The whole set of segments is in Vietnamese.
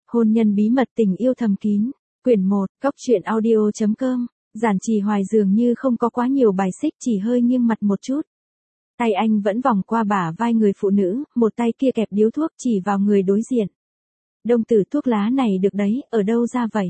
Hôn nhân bí mật tình yêu thầm kín. Quyển 1, Cóc truyện audio.com. Giản Trì Hoài dường như không có quá nhiều bài xích, chỉ hơi nghiêng mặt một chút. Tay anh vẫn vòng qua bả vai người phụ nữ, một tay kia kẹp điếu thuốc chỉ vào người đối diện. Đồng tử, thuốc lá này được đấy, ở đâu ra vậy?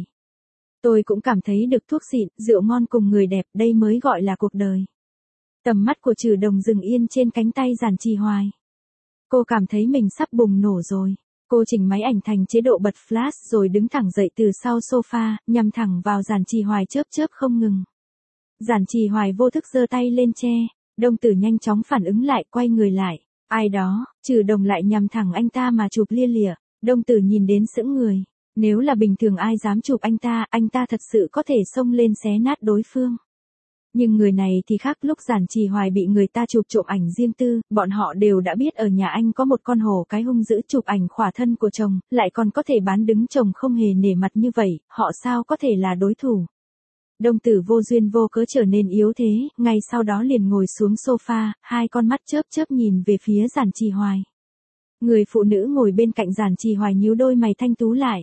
Tôi cũng cảm thấy được, thuốc xịn, rượu ngon cùng người đẹp, đây mới gọi là cuộc đời. Tầm mắt của Trừ Đồng dừng yên trên cánh tay Giản Trì Hoài. Cô cảm thấy mình sắp bùng nổ rồi. Cô chỉnh máy ảnh thành chế độ bật flash rồi đứng thẳng dậy từ sau sofa, nhằm thẳng vào Giản Trì Hoài chớp chớp không ngừng. Giản Trì Hoài vô thức giơ tay lên che, đồng tử nhanh chóng phản ứng lại, quay người lại. Ai đó? Trừ Đồng lại nhằm thẳng anh ta mà chụp lia lịa. Đồng tử nhìn đến sững người. Nếu là bình thường ai dám chụp anh ta thật sự có thể xông lên xé nát đối phương. Nhưng người này thì khác, lúc Giản Trì Hoài bị người ta chụp trộm ảnh riêng tư, bọn họ đều đã biết ở nhà anh có một con hổ cái hung dữ chụp ảnh khỏa thân của chồng, lại còn có thể bán đứng chồng không hề nể mặt như vậy, họ sao có thể là đối thủ. Đồng tử vô duyên vô cớ trở nên yếu thế, ngay sau đó liền ngồi xuống sofa, hai con mắt chớp chớp nhìn về phía Giản Trì Hoài. Người phụ nữ ngồi bên cạnh Giản Trì Hoài nhíu đôi mày thanh tú lại.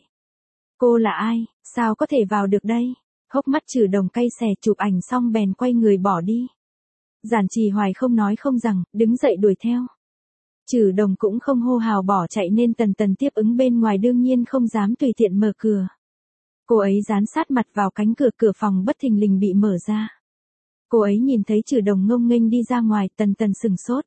Cô là ai, sao có thể vào được đây? Hốc mắt Trừ Đồng cay xè, chụp ảnh xong bèn quay người bỏ đi. Giản Trì Hoài không nói không rằng, đứng dậy đuổi theo. Trừ Đồng cũng không hô hào bỏ chạy nên tần tần tiếp ứng bên ngoài, đương nhiên không dám tùy tiện mở cửa. Cô ấy dán sát mặt vào cánh cửa, cửa phòng bất thình lình bị mở ra. Cô ấy nhìn thấy Trừ Đồng ngông nghênh đi ra ngoài, tần tần sừng sốt.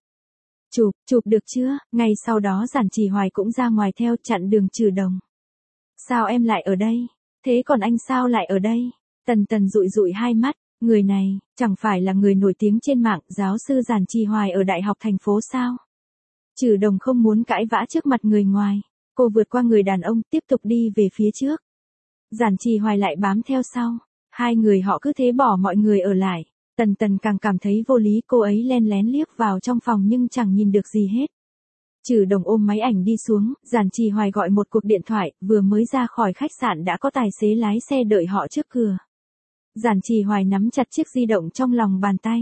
Chụp được chưa? Ngay sau đó Giản Trì Hoài cũng ra ngoài theo, chặn đường Trừ Đồng. Sao em lại ở đây? Thế còn anh sao lại ở đây? Tần tần dụi dụi hai mắt, người này, chẳng phải là người nổi tiếng trên mạng, giáo sư Giản Trì Hoài ở Đại học thành phố sao? Trừ Đồng không muốn cãi vã trước mặt người ngoài, cô vượt qua người đàn ông, tiếp tục đi về phía trước. Giản Trì Hoài lại bám theo sau, hai người họ cứ thế bỏ mọi người ở lại. Tần tần càng cảm thấy vô lý, cô ấy len lén liếc vào trong phòng nhưng chẳng nhìn được gì hết. Trừ Đồng ôm máy ảnh đi xuống, Giản Trì Hoài gọi một cuộc điện thoại, vừa mới ra khỏi khách sạn đã có tài xế lái xe đợi họ trước cửa. Giản Trì Hoài nắm chặt chiếc di động trong lòng bàn tay.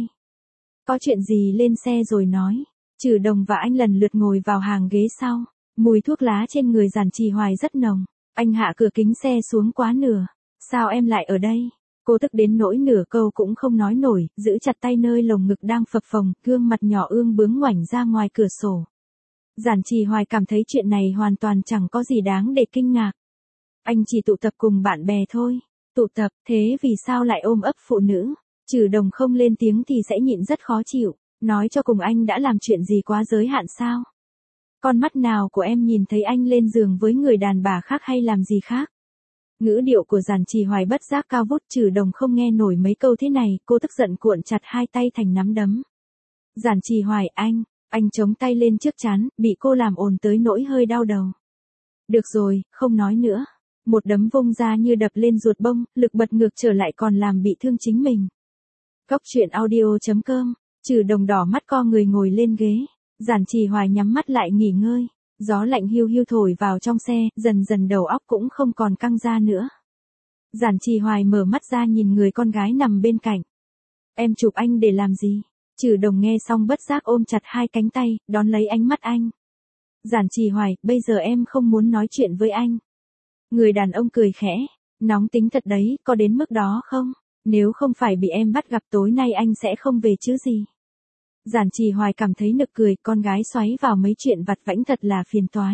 Có chuyện gì lên xe rồi nói. Trừ Đồng và anh lần lượt ngồi vào hàng ghế sau. Mùi thuốc lá trên người Giản Trì Hoài rất nồng. Anh hạ cửa kính xe xuống quá nửa. Sao em lại ở đây? Cô tức đến nỗi nửa câu cũng không nói nổi, giữ chặt tay nơi lồng ngực đang phập phồng, gương mặt nhỏ ương bướng ngoảnh ra ngoài cửa sổ. Giản Trì Hoài cảm thấy chuyện này hoàn toàn chẳng có gì đáng để kinh ngạc. Anh chỉ tụ tập cùng bạn bè thôi. Tụ tập, thế vì sao lại ôm ấp phụ nữ? Trừ Đồng không lên tiếng thì sẽ nhịn rất khó chịu. Nói cho cùng, anh đã làm chuyện gì quá giới hạn sao? Con mắt nào của em nhìn thấy anh lên giường với người đàn bà khác hay làm gì khác? Ngữ điệu của Giản Trì Hoài bất giác cao vút, Trừ Đồng không nghe nổi mấy câu thế này, cô tức giận cuộn chặt hai tay thành nắm đấm. Giản Trì Hoài, anh chống tay lên trước trán, bị cô làm ồn tới nỗi hơi đau đầu. Được rồi, không nói nữa. Một đấm vung ra như đập lên ruột bông, lực bật ngược trở lại còn làm bị thương chính mình. Cóc truyện audio.com. Trừ Đồng đỏ mắt co người ngồi lên ghế. Giản Trì Hoài nhắm mắt lại nghỉ ngơi. Gió lạnh hiu hiu thổi vào trong xe, dần dần đầu óc cũng không còn căng ra nữa. Giản Trì Hoài mở mắt ra nhìn người con gái nằm bên cạnh. Em chụp anh để làm gì? Trừ Đồng nghe xong bất giác ôm chặt hai cánh tay, đón lấy ánh mắt anh. Giản Trì Hoài, bây giờ em không muốn nói chuyện với anh. Người đàn ông cười khẽ. Nóng tính thật đấy, có đến mức đó không? Nếu không phải bị em bắt gặp tối nay anh sẽ không về chứ gì. Giản Trì Hoài cảm thấy nực cười, con gái xoáy vào mấy chuyện vặt vãnh thật là phiền toái.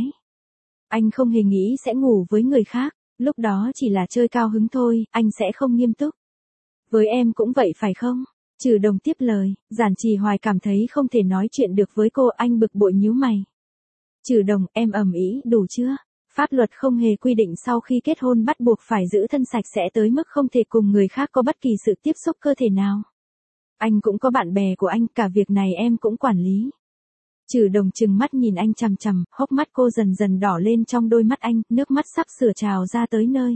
Anh không hề nghĩ sẽ ngủ với người khác, lúc đó chỉ là chơi cao hứng thôi, anh sẽ không nghiêm túc. Với em cũng vậy phải không? Trừ Đồng tiếp lời. Giản Trì Hoài cảm thấy không thể nói chuyện được với cô, anh bực bội nhíu mày. Trừ Đồng, em ầm ĩ đủ chưa? Pháp luật không hề quy định sau khi kết hôn bắt buộc phải giữ thân sạch sẽ tới mức không thể cùng người khác có bất kỳ sự tiếp xúc cơ thể nào. Anh cũng có bạn bè của anh, cả việc này em cũng quản lý. Trừ Đồng trừng mắt nhìn anh chằm chằm, hốc mắt cô dần dần đỏ lên trong đôi mắt anh, nước mắt sắp sửa trào ra tới nơi.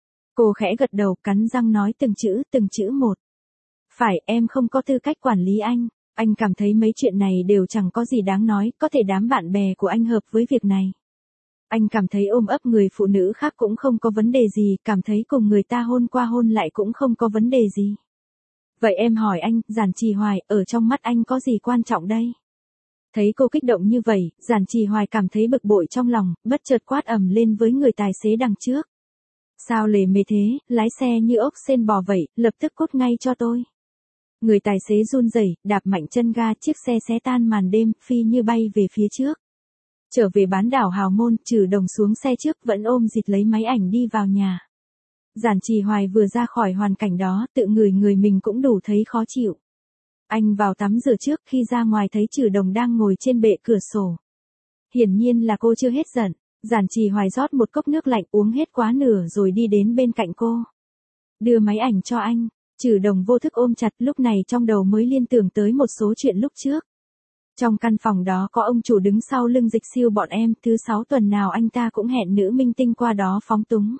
Cô khẽ gật đầu, cắn răng nói từng chữ một. Phải, em không có tư cách quản lý anh. Anh cảm thấy mấy chuyện này đều chẳng có gì đáng nói, có thể đám bạn bè của anh hợp với việc này. Anh cảm thấy ôm ấp người phụ nữ khác cũng không có vấn đề gì, cảm thấy cùng người ta hôn qua hôn lại cũng không có vấn đề gì. Vậy em hỏi anh, Giản Trì Hoài, ở trong mắt anh có gì quan trọng đây? Thấy cô kích động như vậy, Giản Trì Hoài cảm thấy bực bội trong lòng, bất chợt quát ầm lên với người tài xế đằng trước. Sao lề mề thế, lái xe như ốc sên bò vậy, lập tức cút ngay cho tôi. Người tài xế run rẩy, đạp mạnh chân ga, chiếc xe xé tan màn đêm, phi như bay về phía trước. Trở về bán đảo Hào Môn, Trử Đồng xuống xe trước vẫn ôm dịt lấy máy ảnh đi vào nhà. Giản Trì Hoài vừa ra khỏi hoàn cảnh đó, tự người mình cũng đủ thấy khó chịu. Anh vào tắm rửa trước, khi ra ngoài thấy Trử Đồng đang ngồi trên bệ cửa sổ. Hiển nhiên là cô chưa hết giận. Giản Trì Hoài rót một cốc nước lạnh uống hết quá nửa rồi đi đến bên cạnh cô. Đưa máy ảnh cho anh. Trử Đồng vô thức ôm chặt, lúc này trong đầu mới liên tưởng tới một số chuyện lúc trước. Trong căn phòng đó có ông chủ đứng sau lưng Dịch Siêu bọn em, thứ 6 tuần nào anh ta cũng hẹn nữ minh tinh qua đó phóng túng.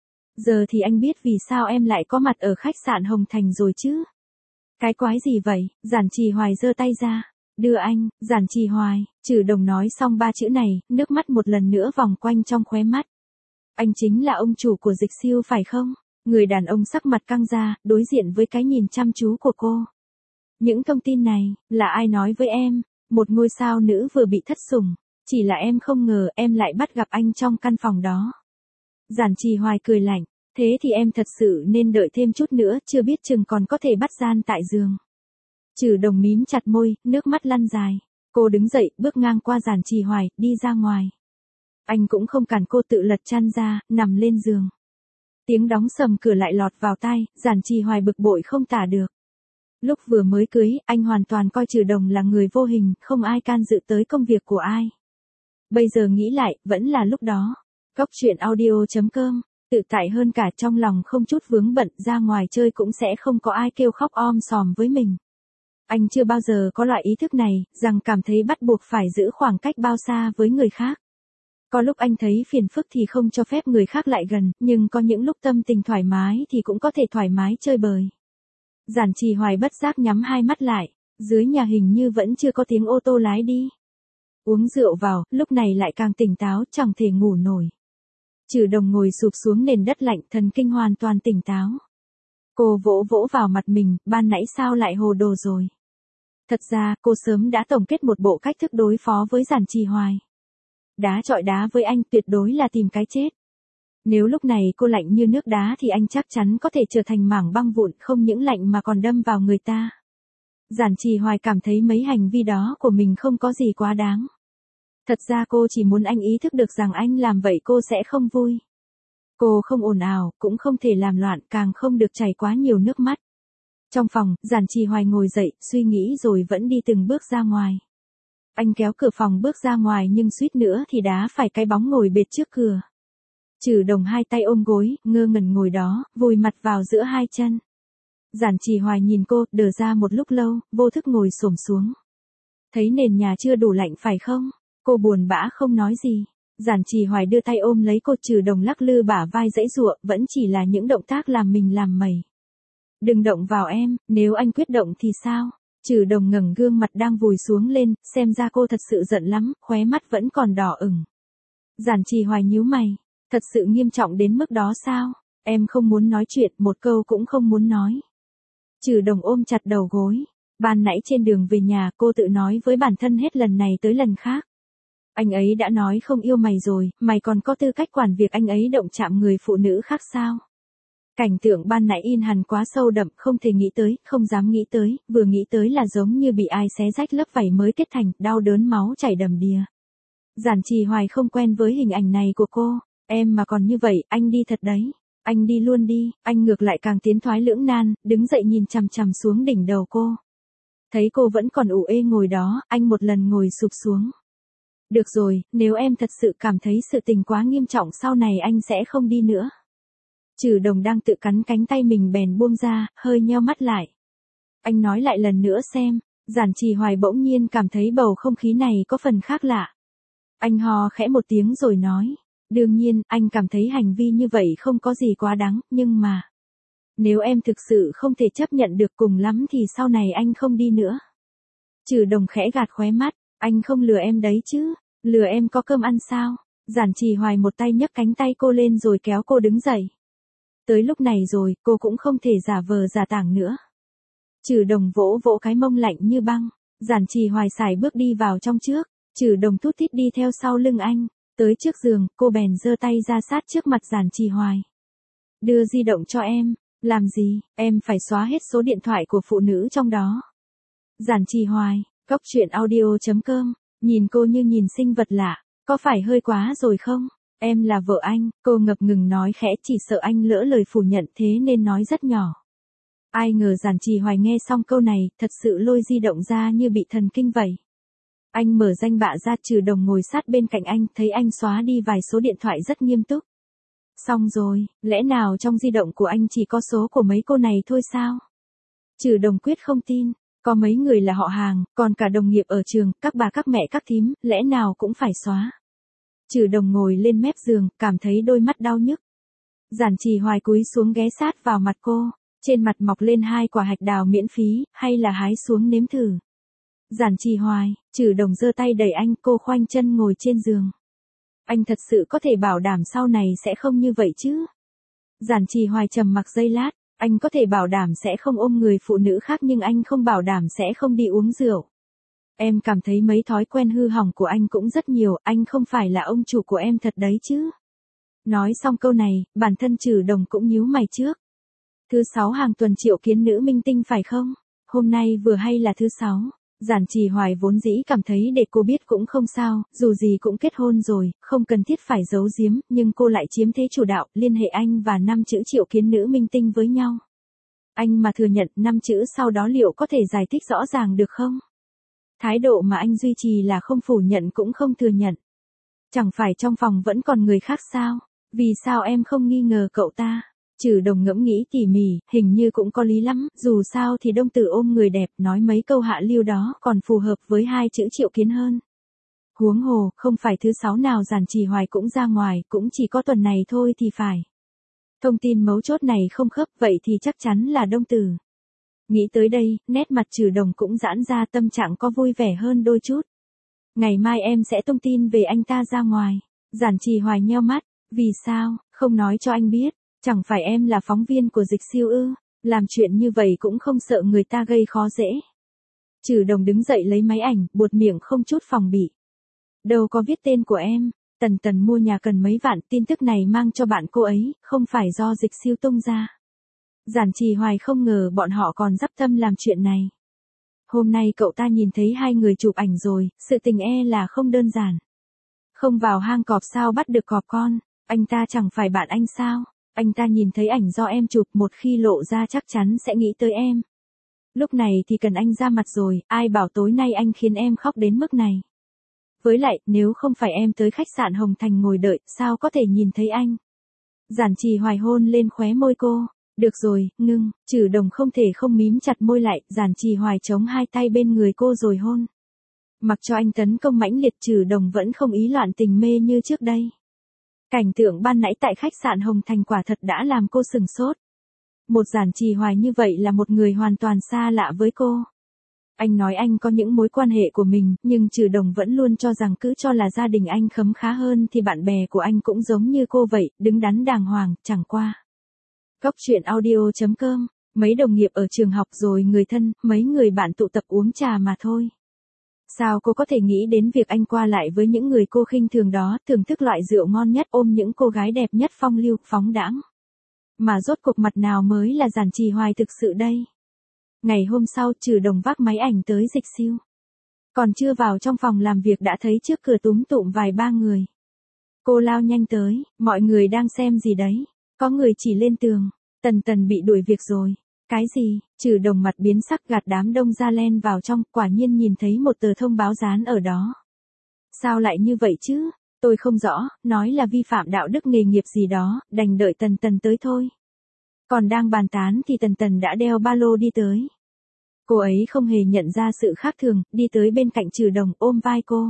Giờ thì anh biết vì sao em lại có mặt ở khách sạn Hồng Thành rồi chứ. Cái quái gì vậy? Giản Trì Hoài giơ tay ra. Đưa anh. Giản Trì Hoài. Trử Đồng nói xong 3 chữ này, nước mắt một lần nữa vòng quanh trong khóe mắt. Anh chính là ông chủ của Dịch Siêu phải không? Người đàn ông sắc mặt căng ra, đối diện với cái nhìn chăm chú của cô. Những thông tin này, là ai nói với em? Một ngôi sao nữ vừa bị thất sủng. Chỉ là em không ngờ em lại bắt gặp anh trong căn phòng đó. Giản Trì Hoài cười lạnh. Thế thì em thật sự nên đợi thêm chút nữa, chưa biết chừng còn có thể bắt gian tại giường. Trử Đồng mím chặt môi, nước mắt lăn dài. Cô đứng dậy, bước ngang qua Giản Trì Hoài, đi ra ngoài. Anh cũng không cản cô, tự lật chăn ra, nằm lên giường. Tiếng đóng sầm cửa lại lọt vào tai, Giản Trì Hoài bực bội không tả được. Lúc vừa mới cưới, anh hoàn toàn coi Trử Đồng là người vô hình, không ai can dự tới công việc của ai. Bây giờ nghĩ lại, vẫn là lúc đó. Góc truyện audio.com, tự tại hơn cả, trong lòng không chút vướng bận, ra ngoài chơi cũng sẽ không có ai kêu khóc om sòm với mình. Anh chưa bao giờ có loại ý thức này, rằng cảm thấy bắt buộc phải giữ khoảng cách bao xa với người khác. Có lúc anh thấy phiền phức thì không cho phép người khác lại gần, nhưng có những lúc tâm tình thoải mái thì cũng có thể thoải mái chơi bời. Giản Trì Hoài bất giác nhắm hai mắt lại, dưới nhà hình như vẫn chưa có tiếng ô tô lái đi. Uống rượu vào, lúc này lại càng tỉnh táo, chẳng thể ngủ nổi. Trử Đồng ngồi sụp xuống nền đất lạnh, thần kinh hoàn toàn tỉnh táo. Cô vỗ vỗ vào mặt mình, ban nãy sao lại hồ đồ rồi. Thật ra, cô sớm đã tổng kết một bộ cách thức đối phó với Giản Trì Hoài. Đá chọi đá với anh tuyệt đối là tìm cái chết. Nếu lúc này cô lạnh như nước đá thì anh chắc chắn có thể trở thành mảng băng vụn, không những lạnh mà còn đâm vào người ta. Giản Trì Hoài cảm thấy mấy hành vi đó của mình không có gì quá đáng. Thật ra cô chỉ muốn anh ý thức được rằng anh làm vậy cô sẽ không vui. Cô không ồn ào, cũng không thể làm loạn, càng không được chảy quá nhiều nước mắt. Trong phòng, Giản Trì Hoài ngồi dậy, suy nghĩ rồi vẫn đi từng bước ra ngoài. Anh kéo cửa phòng bước ra ngoài nhưng suýt nữa thì đá phải cái bóng ngồi bệt trước cửa. Trử Đồng hai tay ôm gối, ngơ ngẩn ngồi đó, vùi mặt vào giữa hai chân. Giản Trì Hoài nhìn cô, đờ ra một lúc lâu, vô thức ngồi xổm xuống. Thấy nền nhà chưa đủ lạnh phải không? Cô buồn bã không nói gì. Giản Trì Hoài đưa tay ôm lấy cô, Trử Đồng lắc lư bả vai giãy giụa, vẫn chỉ là những động tác làm mình làm mẩy. Đừng động vào em, nếu anh quyết động thì sao? Trử Đồng ngẩng gương mặt đang vùi xuống lên, xem ra cô thật sự giận lắm, khóe mắt vẫn còn đỏ ửng. Giản Trì Hoài nhíu mày, thật sự nghiêm trọng đến mức đó sao? Em không muốn nói chuyện, một câu cũng không muốn nói. Trử Đồng ôm chặt đầu gối. Ban nãy trên đường về nhà, cô tự nói với bản thân hết lần này tới lần khác. Anh ấy đã nói không yêu mày rồi, mày còn có tư cách quản việc anh ấy động chạm người phụ nữ khác sao? Cảnh tượng ban nãy in hằn quá sâu đậm, không thể nghĩ tới, không dám nghĩ tới, vừa nghĩ tới là giống như bị ai xé rách lớp vảy mới kết thành, đau đớn máu chảy đầm đìa. Giản Trì Hoài không quen với hình ảnh này của cô, em mà còn như vậy, anh đi thật đấy. Anh đi luôn đi, anh ngược lại càng tiến thoái lưỡng nan, đứng dậy nhìn chằm chằm xuống đỉnh đầu cô. Thấy cô vẫn còn ủ ê ngồi đó, anh một lần ngồi sụp xuống. Được rồi, nếu em thật sự cảm thấy sự tình quá nghiêm trọng sau này anh sẽ không đi nữa. Trử Đồng đang tự cắn cánh tay mình bèn buông ra, hơi nheo mắt lại. Anh nói lại lần nữa xem. Giản Trì Hoài bỗng nhiên cảm thấy bầu không khí này có phần khác lạ. Anh hò khẽ một tiếng rồi nói. Đương nhiên, anh cảm thấy hành vi như vậy không có gì quá đáng, nhưng mà... Nếu em thực sự không thể chấp nhận được, cùng lắm thì sau này anh không đi nữa. Trử Đồng khẽ gạt khóe mắt. Anh không lừa em đấy chứ. Lừa em có cơm ăn sao? Giản Trì Hoài một tay nhấc cánh tay cô lên rồi kéo cô đứng dậy. Tới lúc này rồi, cô cũng không thể giả vờ giả tảng nữa. Trử Đồng vỗ vỗ cái mông lạnh như băng. Giản Trì Hoài sải bước đi vào trong trước, Trừ Đồng thút thít đi theo sau lưng anh, tới trước giường, cô bèn giơ tay ra sát trước mặt Giản Trì Hoài. Đưa di động cho em, làm gì, em phải xóa hết số điện thoại của phụ nữ trong đó. Giản Trì Hoài, Cốc Truyện Audio.com, nhìn cô như nhìn sinh vật lạ, có phải hơi quá rồi không? Em là vợ anh, cô ngập ngừng nói khẽ, chỉ sợ anh lỡ lời phủ nhận thế nên nói rất nhỏ. Ai ngờ Giản Trì Hoài nghe xong câu này, thật sự lôi di động ra như bị thần kinh vậy. Anh mở danh bạ ra, Trừ Đồng ngồi sát bên cạnh anh, thấy anh xóa đi vài số điện thoại rất nghiêm túc. Xong rồi, lẽ nào trong di động của anh chỉ có số của mấy cô này thôi sao? Trừ Đồng quyết không tin, có mấy người là họ hàng, còn cả đồng nghiệp ở trường, các bà các mẹ các thím, lẽ nào cũng phải xóa. Trừ Đồng ngồi lên mép giường, cảm thấy đôi mắt đau nhức. Giản Trì Hoài cúi xuống ghé sát vào mặt cô, trên mặt mọc lên 2 quả hạch đào miễn phí, hay là hái xuống nếm thử. Giản Trì Hoài, Trừ Đồng giơ tay đẩy anh, cô khoanh chân ngồi trên giường. Anh thật sự có thể bảo đảm sau này sẽ không như vậy chứ? Giản Trì Hoài trầm mặc giây lát, anh có thể bảo đảm sẽ không ôm người phụ nữ khác nhưng anh không bảo đảm sẽ không đi uống rượu. Em cảm thấy mấy thói quen hư hỏng của anh cũng rất nhiều, anh không phải là ông chủ của em thật đấy chứ. Nói xong câu này, bản thân Trừ Đồng cũng nhíu mày trước. Thứ 6 hàng tuần triệu kiến nữ minh tinh phải không? Hôm nay vừa hay là thứ 6. Giản Trì Hoài vốn dĩ cảm thấy để cô biết cũng không sao, dù gì cũng kết hôn rồi, không cần thiết phải giấu giếm, nhưng cô lại chiếm thế chủ đạo, liên hệ anh và 5 chữ triệu kiến nữ minh tinh với nhau. Anh mà thừa nhận 5 chữ sau đó liệu có thể giải thích rõ ràng được không? Thái độ mà anh duy trì là không phủ nhận cũng không thừa nhận. Chẳng phải trong phòng vẫn còn người khác sao? Vì sao em không nghi ngờ cậu ta? Trừ Đồng ngẫm nghĩ tỉ mỉ, hình như cũng có lý lắm, dù sao thì Đông Tử ôm người đẹp, nói mấy câu hạ lưu đó còn phù hợp với 2 chữ triệu kiến hơn. Huống hồ, không phải thứ 6 nào Giản Trì Hoài cũng ra ngoài, cũng chỉ có tuần này thôi thì phải. Thông tin mấu chốt này không khớp, vậy thì chắc chắn là Đông Tử. Nghĩ tới đây, nét mặt Trừ Đồng cũng giãn ra, tâm trạng có vui vẻ hơn đôi chút. Ngày mai em sẽ tung tin về anh ta ra ngoài. Giản Trì Hoài nheo mắt, vì sao, không nói cho anh biết. Chẳng phải em là phóng viên của Dịch Siêu ư, làm chuyện như vậy cũng không sợ người ta gây khó dễ. Trừ Đồng đứng dậy lấy máy ảnh, buột miệng không chút phòng bị. Đâu có viết tên của em, Tần Tần mua nhà cần mấy vạn, tin tức này mang cho bạn cô ấy, không phải do Dịch Siêu tung ra. Giản Trì Hoài không ngờ bọn họ còn dắp tâm làm chuyện này. Hôm nay cậu ta nhìn thấy 2 người chụp ảnh rồi, sự tình là không đơn giản. Không vào hang cọp sao bắt được cọp con, anh ta chẳng phải bạn anh sao? Anh ta nhìn thấy ảnh do em chụp, một khi lộ ra chắc chắn sẽ nghĩ tới em. Lúc này thì cần anh ra mặt rồi, ai bảo tối nay anh khiến em khóc đến mức này. Với lại, nếu không phải em tới khách sạn Hồng Thành ngồi đợi, sao có thể nhìn thấy anh? Giản Trì Hoài hôn lên khóe môi cô. Được rồi, ngưng, Trừ Đồng không thể không mím chặt môi lại, Giản Trì Hoài chống 2 tay bên người cô rồi hôn. Mặc cho anh tấn công mãnh liệt, Trừ Đồng vẫn không ý loạn tình mê như trước đây. Cảnh tượng ban nãy tại khách sạn Hồng Thành quả thật đã làm cô sừng sốt. Một Giản Trì Hoài như vậy là một người hoàn toàn xa lạ với cô. Anh nói anh có những mối quan hệ của mình, nhưng Trừ Đồng vẫn luôn cho rằng cứ cho là gia đình anh khấm khá hơn thì bạn bè của anh cũng giống như cô vậy, đứng đắn đàng hoàng, chẳng qua. Cốc Truyện Audio.com, mấy đồng nghiệp ở trường học rồi người thân, mấy người bạn tụ tập uống trà mà thôi. Sao cô có thể nghĩ đến việc anh qua lại với những người cô khinh thường đó, thưởng thức loại rượu ngon nhất, ôm những cô gái đẹp nhất, phong lưu, phóng đãng. Mà rốt cuộc mặt nào mới là Giản Trì Hoài thực sự đây? Ngày hôm sau, Trừ Đồng vác máy ảnh tới Dịch Siêu. Còn chưa vào trong phòng làm việc đã thấy trước cửa túm tụm vài ba người. Cô lao nhanh tới, mọi người đang xem gì đấy? Có người chỉ lên tường, Tần Tần bị đuổi việc rồi. Cái gì? Trừ Đồng mặt biến sắc, gạt đám đông ra len vào trong, quả nhiên nhìn thấy một tờ thông báo dán ở đó. Sao lại như vậy chứ? Tôi không rõ, nói là vi phạm đạo đức nghề nghiệp gì đó, đành đợi Tần Tần tới thôi. Còn đang bàn tán thì Tần Tần đã đeo ba lô đi tới. Cô ấy không hề nhận ra sự khác thường, đi tới bên cạnh Trừ Đồng, ôm vai cô.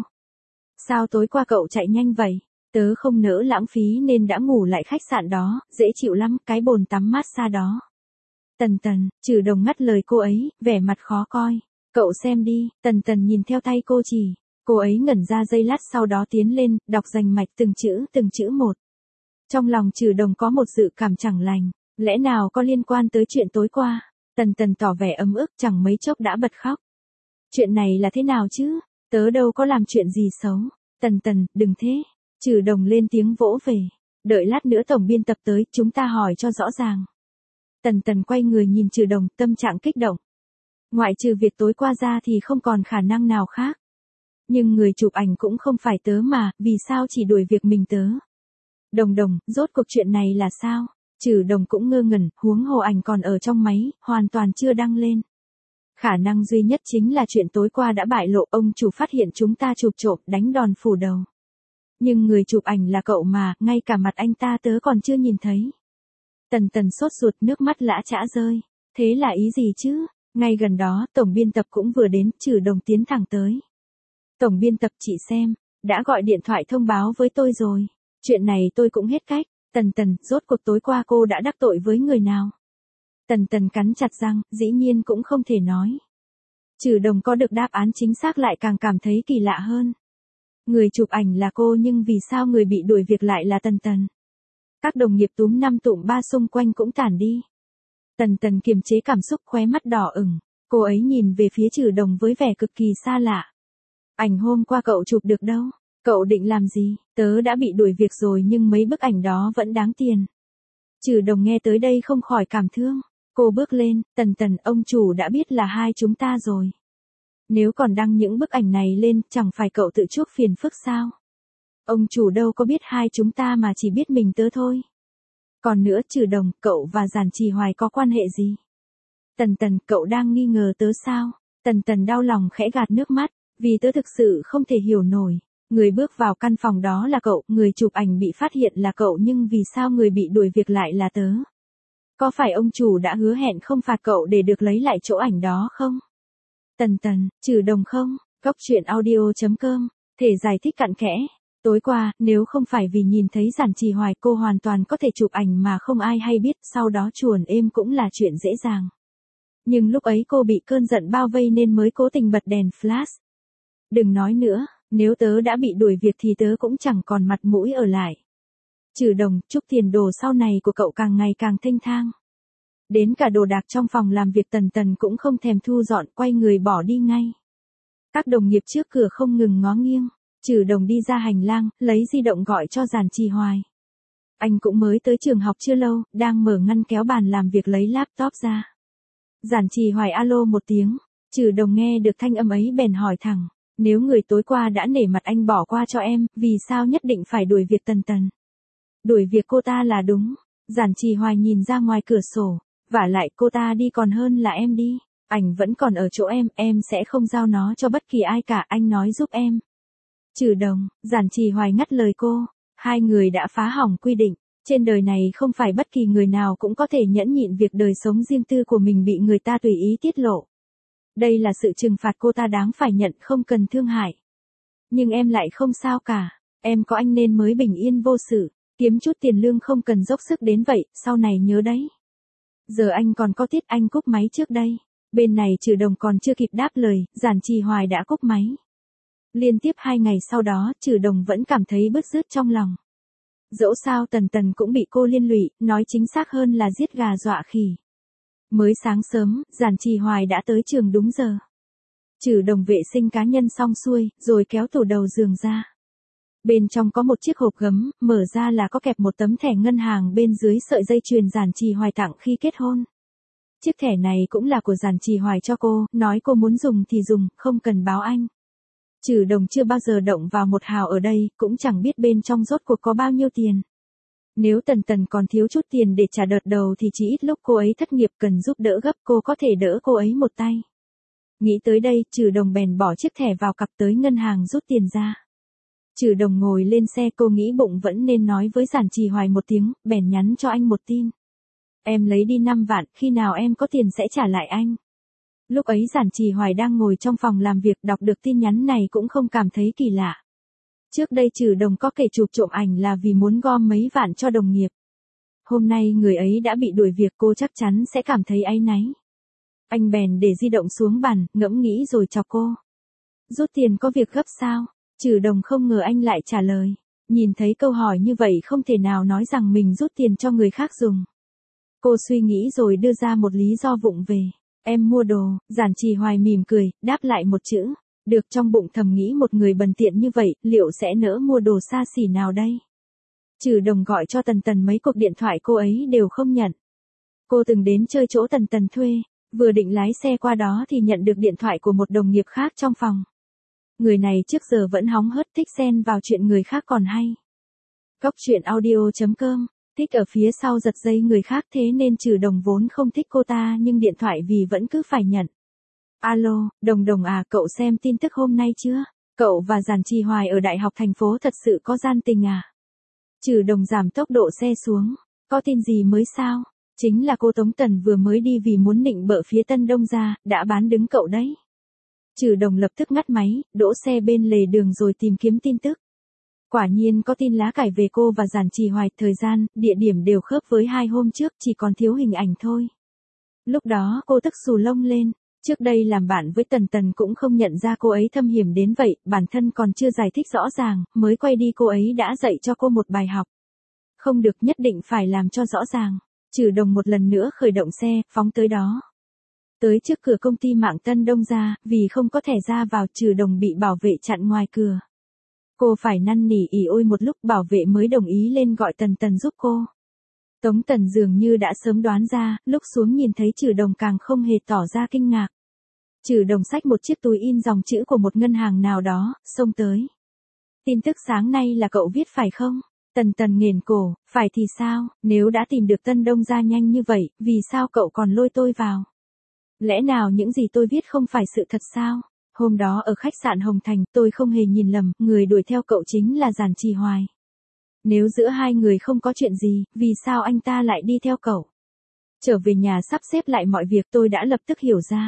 Sao tối qua cậu chạy nhanh vậy? Tớ không nỡ lãng phí nên đã ngủ lại khách sạn đó, dễ chịu lắm, cái bồn tắm massage đó. Tần Tần, Trừ Đồng ngắt lời cô ấy, vẻ mặt khó coi. Cậu xem đi, Tần Tần nhìn theo tay cô chỉ. Cô ấy ngẩn ra giây lát sau đó tiến lên, đọc rành mạch từng chữ một. Trong lòng Trừ Đồng có một dự cảm chẳng lành, lẽ nào có liên quan tới chuyện tối qua? Tần Tần tỏ vẻ ấm ức, chẳng mấy chốc đã bật khóc. Chuyện này là thế nào chứ? Tớ đâu có làm chuyện gì xấu. Tần Tần, đừng thế. Trừ Đồng lên tiếng vỗ về. Đợi lát nữa tổng biên tập tới, chúng ta hỏi cho rõ ràng. Tần Tần quay người nhìn Trừ Đồng, tâm trạng kích động. Ngoại trừ việc tối qua ra thì không còn khả năng nào khác. Nhưng người chụp ảnh cũng không phải tớ mà, vì sao chỉ đuổi việc mình tớ? Đồng Đồng, rốt cuộc chuyện này là sao? Trừ Đồng cũng ngơ ngẩn, huống hồ ảnh còn ở trong máy, hoàn toàn chưa đăng lên. Khả năng duy nhất chính là chuyện tối qua đã bại lộ, ông chủ phát hiện chúng ta chụp trộm, đánh đòn phủ đầu. Nhưng người chụp ảnh là cậu mà, ngay cả mặt anh ta tớ còn chưa nhìn thấy. Tần Tần sốt ruột, nước mắt lã chã rơi. Thế là ý gì chứ? Ngay gần đó, tổng biên tập cũng vừa đến, Trừ Đồng tiến thẳng tới. Tổng biên tập, chị xem, đã gọi điện thoại thông báo với tôi rồi. Chuyện này tôi cũng hết cách. Tần Tần, rốt cuộc tối qua cô đã đắc tội với người nào? Tần Tần cắn chặt răng, dĩ nhiên cũng không thể nói. Trừ Đồng có được đáp án chính xác lại càng cảm thấy kỳ lạ hơn. Người chụp ảnh là cô nhưng vì sao người bị đuổi việc lại là Tần Tần? Các đồng nghiệp túm năm tụm ba xung quanh cũng tản đi. Tần Tần kiềm chế cảm xúc, khóe mắt đỏ ửng. Cô ấy nhìn về phía Trừ Đồng với vẻ cực kỳ xa lạ. Ảnh hôm qua cậu chụp được đâu? Cậu định làm gì? Tớ đã bị đuổi việc rồi nhưng mấy bức ảnh đó vẫn đáng tiền. Trừ Đồng nghe tới đây không khỏi cảm thương. Cô bước lên, Tần Tần, ông chủ đã biết là hai chúng ta rồi. Nếu còn đăng những bức ảnh này lên, chẳng phải cậu tự chuốc phiền phức sao? Ông chủ đâu có biết hai chúng ta mà chỉ biết mình tớ thôi. Còn nữa Trừ Đồng, cậu và Giản Trì Hoài có quan hệ gì? Tần Tần, cậu đang nghi ngờ tớ sao? Tần Tần đau lòng khẽ gạt nước mắt, vì tớ thực sự không thể hiểu nổi. Người bước vào căn phòng đó là cậu, người chụp ảnh bị phát hiện là cậu nhưng vì sao người bị đuổi việc lại là tớ? Có phải ông chủ đã hứa hẹn không phạt cậu để được lấy lại chỗ ảnh đó không? Tần Tần, Trừ Đồng không? Góc truyện audio.com, thể giải thích cặn kẽ. Tối qua, nếu không phải vì nhìn thấy Giản Trì Hoài cô hoàn toàn có thể chụp ảnh mà không ai hay biết, sau đó chuồn êm cũng là chuyện dễ dàng. Nhưng lúc ấy cô bị cơn giận bao vây nên mới cố tình bật đèn flash. Đừng nói nữa, nếu tớ đã bị đuổi việc thì tớ cũng chẳng còn mặt mũi ở lại. Trừ Đồng, chúc tiền đồ sau này của cậu càng ngày càng thênh thang. Đến cả đồ đạc trong phòng làm việc Tần Tần cũng không thèm thu dọn, quay người bỏ đi ngay. Các đồng nghiệp trước cửa không ngừng ngó nghiêng. Trừ Đồng đi ra hành lang, lấy di động gọi cho Giản Trì Hoài. Anh cũng mới tới trường học chưa lâu, đang mở ngăn kéo bàn làm việc lấy laptop ra. Giản Trì Hoài alo một tiếng, Trừ Đồng nghe được thanh âm ấy bèn hỏi thẳng, nếu người tối qua đã nể mặt anh bỏ qua cho em, vì sao nhất định phải đuổi việc Tần Tần? Đuổi việc cô ta là đúng. Giản Trì Hoài nhìn ra ngoài cửa sổ, vả lại cô ta đi còn hơn là em đi. Ảnh vẫn còn ở chỗ em sẽ không giao nó cho bất kỳ ai cả, anh nói giúp em. Trừ Đồng, Giản Trì Hoài ngắt lời cô, hai người đã phá hỏng quy định, trên đời này không phải bất kỳ người nào cũng có thể nhẫn nhịn việc đời sống riêng tư của mình bị người ta tùy ý tiết lộ. Đây là sự trừng phạt cô ta đáng phải nhận, không cần thương hại. Nhưng em lại không sao cả, em có anh nên mới bình yên vô sự, kiếm chút tiền lương không cần dốc sức đến vậy, sau này nhớ đấy. Giờ anh còn có tiết, anh cúp máy trước đây. Bên này Trừ Đồng còn chưa kịp đáp lời, Giản Trì Hoài đã cúp máy. Liên tiếp 2 ngày sau đó, Trừ Đồng vẫn cảm thấy bứt rứt trong lòng. Dẫu sao Tần Tần cũng bị cô liên lụy, nói chính xác hơn là giết gà dọa khỉ. Mới sáng sớm, Giản Trì Hoài đã tới trường đúng giờ. Trừ Đồng vệ sinh cá nhân xong xuôi, rồi kéo tủ đầu giường ra. Bên trong có một chiếc hộp gấm, mở ra là có kẹp một tấm thẻ ngân hàng bên dưới sợi dây chuyền Giản Trì Hoài tặng khi kết hôn. Chiếc thẻ này cũng là của Giản Trì Hoài cho cô, nói cô muốn dùng thì dùng, không cần báo anh. Trừ Đồng chưa bao giờ động vào một hào ở đây, cũng chẳng biết bên trong rốt cuộc có bao nhiêu tiền. Nếu Tần Tần còn thiếu chút tiền để trả đợt đầu thì chỉ ít lúc cô ấy thất nghiệp cần giúp đỡ gấp cô có thể đỡ cô ấy một tay. Nghĩ tới đây, Trừ Đồng bèn bỏ chiếc thẻ vào cặp tới ngân hàng rút tiền ra. Trừ Đồng ngồi lên xe, cô nghĩ bụng vẫn nên nói với Giản Trì Hoài một tiếng, bèn nhắn cho anh một tin. Em lấy đi 5 vạn, khi nào em có tiền sẽ trả lại anh. Lúc ấy Giản Trì Hoài đang ngồi trong phòng làm việc đọc được tin nhắn này cũng không cảm thấy kỳ lạ. Trước đây Trừ Đồng có kể chụp trộm ảnh là vì muốn gom mấy vạn cho đồng nghiệp. Hôm nay người ấy đã bị đuổi việc, cô chắc chắn sẽ cảm thấy áy náy. Anh bèn để di động xuống bàn, ngẫm nghĩ rồi chọc cô. Rút tiền có việc gấp sao? Trừ Đồng không ngờ anh lại trả lời. Nhìn thấy câu hỏi như vậy không thể nào nói rằng mình rút tiền cho người khác dùng. Cô suy nghĩ rồi đưa ra một lý do vụng về. Em mua đồ, Giản Trì Hoài mỉm cười, đáp lại một chữ. Được, trong bụng thầm nghĩ một người bần tiện như vậy, liệu sẽ nỡ mua đồ xa xỉ nào đây? Trừ Đồng gọi cho Tần Tần mấy cuộc điện thoại cô ấy đều không nhận. Cô từng đến chơi chỗ Tần Tần thuê, vừa định lái xe qua đó thì nhận được điện thoại của một đồng nghiệp khác trong phòng. Người này trước giờ vẫn hóng hớt thích xen vào chuyện người khác còn hay. Cóc truyện audio.com, thích ở phía sau giật dây người khác, thế nên Trừ Đồng vốn không thích cô ta nhưng điện thoại vì vẫn cứ phải nhận. Alo, Đồng Đồng à, cậu xem tin tức hôm nay chưa? Cậu và Giản Trì Hoài ở Đại học thành phố thật sự có gian tình à? Trừ Đồng giảm tốc độ xe xuống. Có tin gì mới sao? Chính là cô Tống Tần vừa mới đi vì muốn nịnh bợ phía Tân Đông ra, đã bán đứng cậu đấy. Trừ Đồng lập tức ngắt máy, đỗ xe bên lề đường rồi tìm kiếm tin tức. Quả nhiên có tin lá cải về cô và Giản Trì Hoài, thời gian, địa điểm đều khớp với 2 hôm trước, chỉ còn thiếu hình ảnh thôi. Lúc đó cô tức xù lông lên, trước đây làm bạn với Tần Tần cũng không nhận ra cô ấy thâm hiểm đến vậy, bản thân còn chưa giải thích rõ ràng, mới quay đi cô ấy đã dạy cho cô một bài học. Không được, nhất định phải làm cho rõ ràng. Trừ Đồng một lần nữa khởi động xe, phóng tới đó. Tới trước cửa công ty mạng Tân Đông ra, vì không có thẻ ra vào, Trừ Đồng bị bảo vệ chặn ngoài cửa. Cô phải năn nỉ ỉ ôi một lúc bảo vệ mới đồng ý lên gọi Tần Tần giúp cô. Tống Tần dường như đã sớm đoán ra, lúc xuống nhìn thấy Trừ Đồng càng không hề tỏ ra kinh ngạc. Trừ Đồng xách một chiếc túi in dòng chữ của một ngân hàng nào đó, xông tới. Tin tức sáng nay là cậu viết phải không? Tần Tần nghển cổ, phải thì sao, nếu đã tìm được Tân Đông ra nhanh như vậy, vì sao cậu còn lôi tôi vào? Lẽ nào những gì tôi viết không phải sự thật sao? Hôm đó ở khách sạn Hồng Thành, tôi không hề nhìn lầm, người đuổi theo cậu chính là Giản Trì Hoài. Nếu giữa hai người không có chuyện gì, vì sao anh ta lại đi theo cậu? Trở về nhà sắp xếp lại mọi việc, tôi đã lập tức hiểu ra.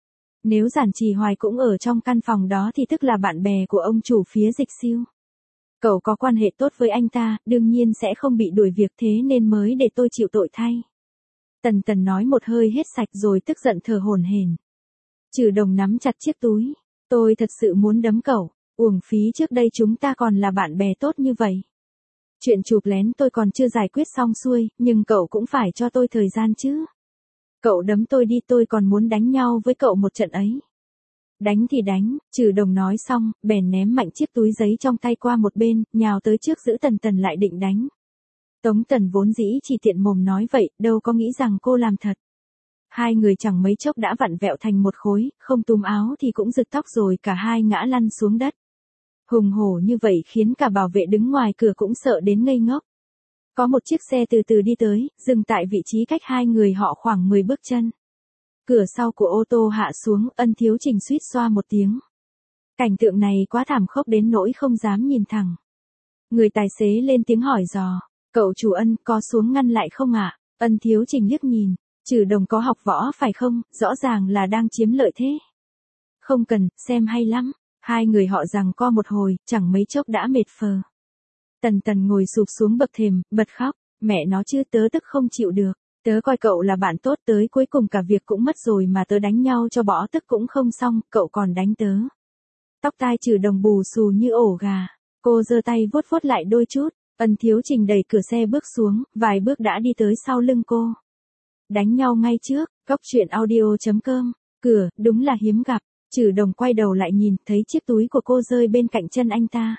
Nếu Giản Trì Hoài cũng ở trong căn phòng đó thì tức là bạn bè của ông chủ phía Dịch Siêu. Cậu có quan hệ tốt với anh ta, đương nhiên sẽ không bị đuổi việc, thế nên mới để tôi chịu tội thay. Tần Tần nói một hơi hết sạch rồi tức giận thở hổn hển. Trừ Đồng nắm chặt chiếc túi. Tôi thật sự muốn đấm cậu, uổng phí trước đây chúng ta còn là bạn bè tốt như vậy. Chuyện chụp lén tôi còn chưa giải quyết xong xuôi, nhưng cậu cũng phải cho tôi thời gian chứ. Cậu đấm tôi đi, tôi còn muốn đánh nhau với cậu một trận ấy. Đánh thì đánh, Trừ Đồng nói xong, bèn ném mạnh chiếc túi giấy trong tay qua một bên, nhào tới trước giữ Tần Tần lại định đánh. Tống Tần vốn dĩ chỉ tiện mồm nói vậy, đâu có nghĩ rằng cô làm thật. Hai người chẳng mấy chốc đã vặn vẹo thành một khối, không túm áo thì cũng giật tóc rồi cả hai ngã lăn xuống đất. Hùng hổ như vậy khiến cả bảo vệ đứng ngoài cửa cũng sợ đến ngây ngốc. Có một chiếc xe từ từ đi tới, dừng tại vị trí cách hai người họ khoảng 10 bước chân. Cửa sau của ô tô hạ xuống, Ân Thiếu Trình suýt xoa một tiếng. Cảnh tượng này quá thảm khốc đến nỗi không dám nhìn thẳng. Người tài xế lên tiếng hỏi dò, cậu chủ Ân có xuống ngăn lại không ạ? Ân Thiếu Trình liếc nhìn, Trừ Đồng có học võ phải không, rõ ràng là đang chiếm lợi thế. Không cần, xem hay lắm. Hai người họ giằng co một hồi, chẳng mấy chốc đã mệt phờ. Tần Tần ngồi sụp xuống bậc thềm, bật khóc, mẹ nó chứ, tớ tức không chịu được. Tớ coi cậu là bạn tốt, tới cuối cùng cả việc cũng mất rồi mà tớ đánh nhau cho bỏ tức cũng không xong, cậu còn đánh tớ. Tóc tai Trừ Đồng bù xù như ổ gà. Cô giơ tay vuốt vuốt lại đôi chút. Ân Thiếu Trình đẩy cửa xe bước xuống, vài bước đã đi tới sau lưng cô. Đánh nhau ngay trước, cóc truyện audio.com. Cửa, đúng là hiếm gặp. Trừ Đồng quay đầu lại nhìn, thấy chiếc túi của cô rơi bên cạnh chân anh ta.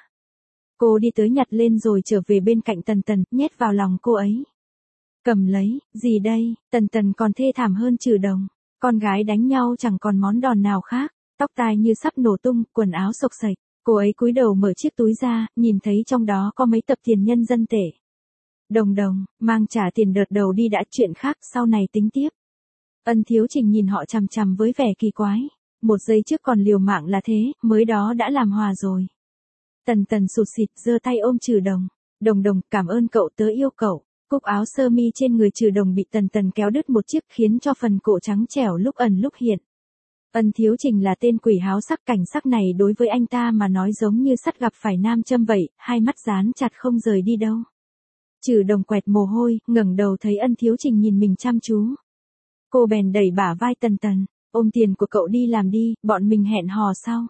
Cô đi tới nhặt lên rồi trở về bên cạnh Tần Tần, nhét vào lòng cô ấy. Cầm lấy, gì đây? Tần Tần còn thê thảm hơn Trừ Đồng. Con gái đánh nhau chẳng còn món đòn nào khác. Tóc tai như sắp nổ tung, quần áo xộc xệch. Cô ấy cúi đầu mở chiếc túi ra, nhìn thấy trong đó có mấy tập tiền nhân dân tệ. Đồng Đồng, mang trả tiền đợt đầu đi đã, chuyện khác sau này tính tiếp. Ân Thiếu Trình nhìn họ chằm chằm với vẻ kỳ quái. Một giây trước còn liều mạng là thế, mới đó đã làm hòa rồi. Tần Tần sụt sịt giơ tay ôm Trừ Đồng. Đồng Đồng, cảm ơn cậu, tớ yêu cậu. Cúc áo sơ mi trên người Trừ Đồng bị Tần Tần kéo đứt một chiếc khiến cho phần cổ trắng trẻo lúc ẩn lúc hiện. Ân Thiếu Trình là tên quỷ háo sắc, cảnh sắc này đối với anh ta mà nói giống như sắt gặp phải nam châm vậy, hai mắt dán chặt không rời đi đâu. Trừ Đồng quẹt mồ hôi, ngẩng đầu thấy Ân Thiếu Trình nhìn mình chăm chú. Cô bèn đẩy bả vai Tần Tần, ôm tiền của cậu đi làm đi, bọn mình hẹn hò sau.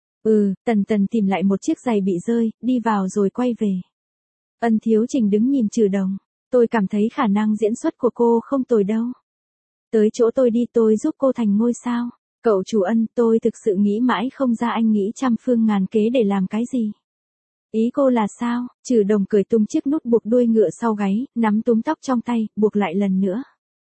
Tần Tần tìm lại một chiếc giày bị rơi, đi vào rồi quay về. Ân Thiếu Trình đứng nhìn Trừ Đồng, tôi cảm thấy khả năng diễn xuất của cô không tồi đâu. Tới chỗ tôi đi, tôi giúp cô thành ngôi sao. Cậu chủ Ân, tôi thực sự nghĩ mãi không ra anh nghĩ trăm phương ngàn kế để làm cái gì. Ý cô là sao? Trừ Đồng cởi tung chiếc nút buộc đuôi ngựa sau gáy, nắm túm tóc trong tay, buộc lại lần nữa.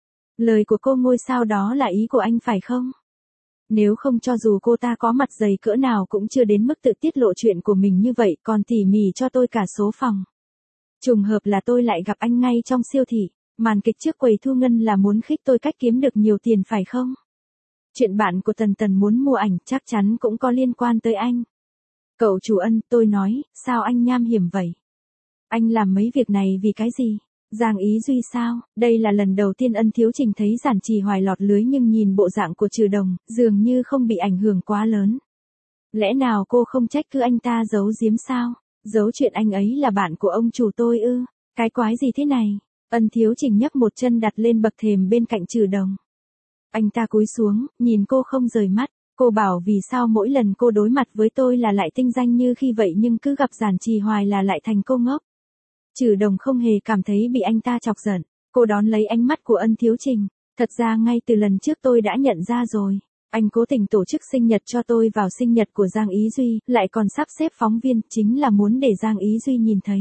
Lời của cô ngôi sao đó là ý của anh phải không? Nếu không cho dù cô ta có mặt dày cỡ nào cũng chưa đến mức tự tiết lộ chuyện của mình như vậy, còn tỉ mỉ cho tôi cả số phòng. Trùng hợp là tôi lại gặp anh ngay trong siêu thị, màn kịch trước quầy thu ngân là muốn khích tôi cách kiếm được nhiều tiền phải không? Chuyện bạn của Tần Tần muốn mua ảnh chắc chắn cũng có liên quan tới anh. Cậu chủ Ân, tôi nói, sao anh nham hiểm vậy? Anh làm mấy việc này vì cái gì? Giang Ý Duy sao? Đây là lần đầu tiên Ân Thiếu Trình thấy Giản Trì Hoài lọt lưới, nhưng nhìn bộ dạng của Trừ Đồng, dường như không bị ảnh hưởng quá lớn. Lẽ nào cô không trách cứ anh ta giấu giếm sao? Giấu chuyện anh ấy là bạn của ông chủ tôi ư? Cái quái gì thế này? Ân Thiếu Trình nhấc một chân đặt lên bậc thềm bên cạnh Trừ Đồng. Anh ta cúi xuống, nhìn cô không rời mắt. Cô bảo vì sao mỗi lần cô đối mặt với tôi là lại tinh danh như khi vậy, nhưng cứ gặp Giản Trì Hoài là lại thành cô ngốc. Trừ Đồng không hề cảm thấy bị anh ta chọc giận. Cô đón lấy ánh mắt của Ân Thiếu Trình. Thật ra ngay từ lần trước tôi đã nhận ra rồi. Anh cố tình tổ chức sinh nhật cho tôi vào sinh nhật của Giang Ý Duy, lại còn sắp xếp phóng viên, chính là muốn để Giang Ý Duy nhìn thấy.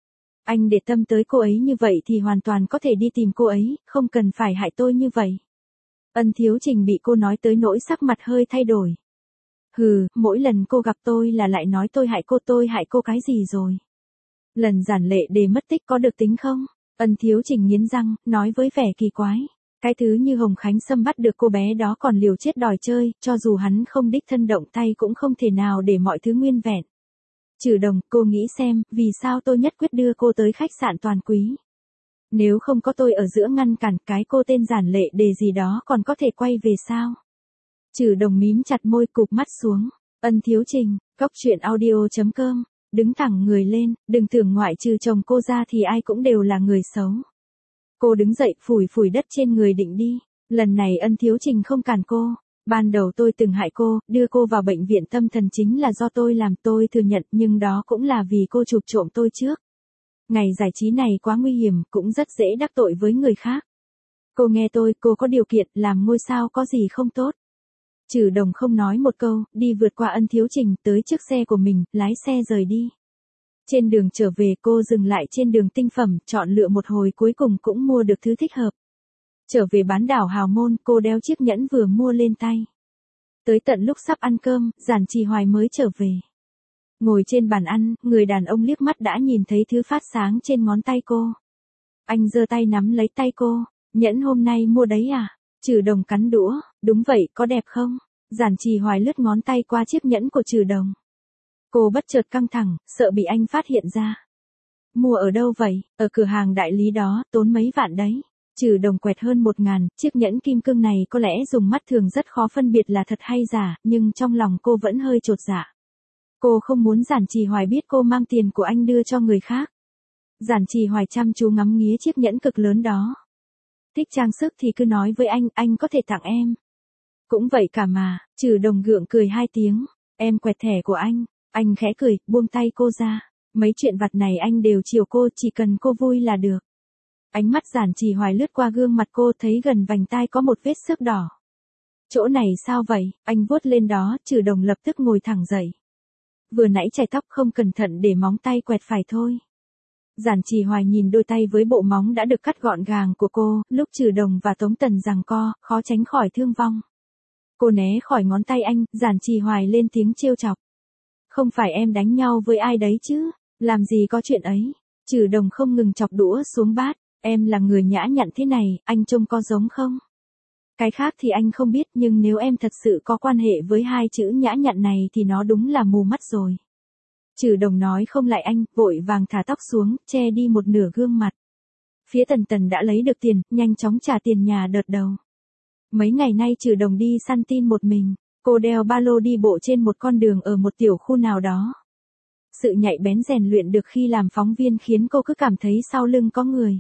Anh để tâm tới cô ấy như vậy thì hoàn toàn có thể đi tìm cô ấy, không cần phải hại tôi như vậy. Ân Thiếu Trình bị cô nói tới nỗi sắc mặt hơi thay đổi. Hừ, mỗi lần cô gặp tôi là lại nói tôi hại cô cái gì rồi? Lần Giản Lệ Đề mất tích có được tính không? Ân Thiếu Trình nghiến răng, nói với vẻ kỳ quái. Cái thứ như Hồng Khánh Sâm bắt được cô bé đó còn liều chết đòi chơi, cho dù hắn không đích thân động tay cũng không thể nào để mọi thứ nguyên vẹn. Trừ Đồng, cô nghĩ xem, vì sao tôi nhất quyết đưa cô tới khách sạn Toàn Quý? Nếu không có tôi ở giữa ngăn cản, cái cô tên Giản Lệ Đề gì đó còn có thể quay về sao? Trừ Đồng mím chặt môi, cụp mắt xuống. Ân Thiếu Trình, coctruyện.audio.com. Đứng thẳng người lên, đừng tưởng ngoại trừ chồng cô ra thì ai cũng đều là người xấu. Cô đứng dậy, phủi phủi đất trên người định đi. Lần này Ân Thiếu Trình không cản cô. Ban đầu tôi từng hại cô, đưa cô vào bệnh viện tâm thần chính là do tôi làm, tôi thừa nhận, nhưng đó cũng là vì cô chụp trộm tôi trước. Ngày giải trí này quá nguy hiểm, cũng rất dễ đắc tội với người khác. Cô nghe tôi, cô có điều kiện, làm ngôi sao có gì không tốt. Trừ Đồng không nói một câu, đi vượt qua Ân Thiếu Trình, tới chiếc xe của mình, lái xe rời đi. Trên đường trở về cô dừng lại trên đường Tinh Phẩm, chọn lựa một hồi cuối cùng cũng mua được thứ thích hợp. Trở về bán đảo Hào Môn, cô đeo chiếc nhẫn vừa mua lên tay. Tới tận lúc sắp ăn cơm, Giản Trì Hoài mới trở về. Ngồi trên bàn ăn, người đàn ông liếc mắt đã nhìn thấy thứ phát sáng trên ngón tay cô. Anh giơ tay nắm lấy tay cô, nhẫn hôm nay mua đấy à? Trừ Đồng cắn đũa, đúng vậy, có đẹp không? Giản Trì Hoài lướt ngón tay qua chiếc nhẫn của Trừ Đồng. Cô bất chợt căng thẳng, sợ bị anh phát hiện ra. Mua ở đâu vậy? Ở cửa hàng đại lý đó, tốn mấy vạn đấy. Trừ Đồng quẹt hơn 1.000, chiếc nhẫn kim cương này có lẽ dùng mắt thường rất khó phân biệt là thật hay giả, nhưng trong lòng cô vẫn hơi chột dạ. Cô không muốn Giản Trì Hoài biết cô mang tiền của anh đưa cho người khác. Giản Trì Hoài chăm chú ngắm nghía chiếc nhẫn cực lớn đó. Thích trang sức thì cứ nói với anh có thể tặng em. Cũng vậy cả mà, Trừ Đồng gượng cười 2 tiếng. Em quẹt thẻ của anh khẽ cười, buông tay cô ra. Mấy chuyện vặt này anh đều chiều cô, chỉ cần cô vui là được. Ánh mắt Giản Trì Hoài lướt qua gương mặt cô, thấy gần vành tai có một vết xước đỏ. Chỗ này sao vậy? Anh vuốt lên đó, Trừ Đồng lập tức ngồi thẳng dậy. Vừa nãy chải tóc không cẩn thận để móng tay quẹt phải thôi. Giản Trì Hoài nhìn đôi tay với bộ móng đã được cắt gọn gàng của cô, lúc Trừ Đồng và Tống Tần giằng co, khó tránh khỏi thương vong. Cô né khỏi ngón tay anh, Giản Trì Hoài lên tiếng trêu chọc. Không phải em đánh nhau với ai đấy chứ? Làm gì có chuyện ấy? Trừ Đồng không ngừng chọc đũa xuống bát. Em là người nhã nhặn thế này, anh trông có giống không? Cái khác thì anh không biết, nhưng nếu em thật sự có quan hệ với 2 chữ nhã nhặn này thì nó đúng là mù mắt rồi. Trừ Đồng nói không lại anh, vội vàng thả tóc xuống, che đi một nửa gương mặt. Phía Tần Tần đã lấy được tiền, nhanh chóng trả tiền nhà đợt đầu. Mấy ngày nay Trừ Đồng đi săn tin một mình, cô đeo ba lô đi bộ trên một con đường ở một tiểu khu nào đó. Sự nhạy bén rèn luyện được khi làm phóng viên khiến cô cứ cảm thấy sau lưng có người.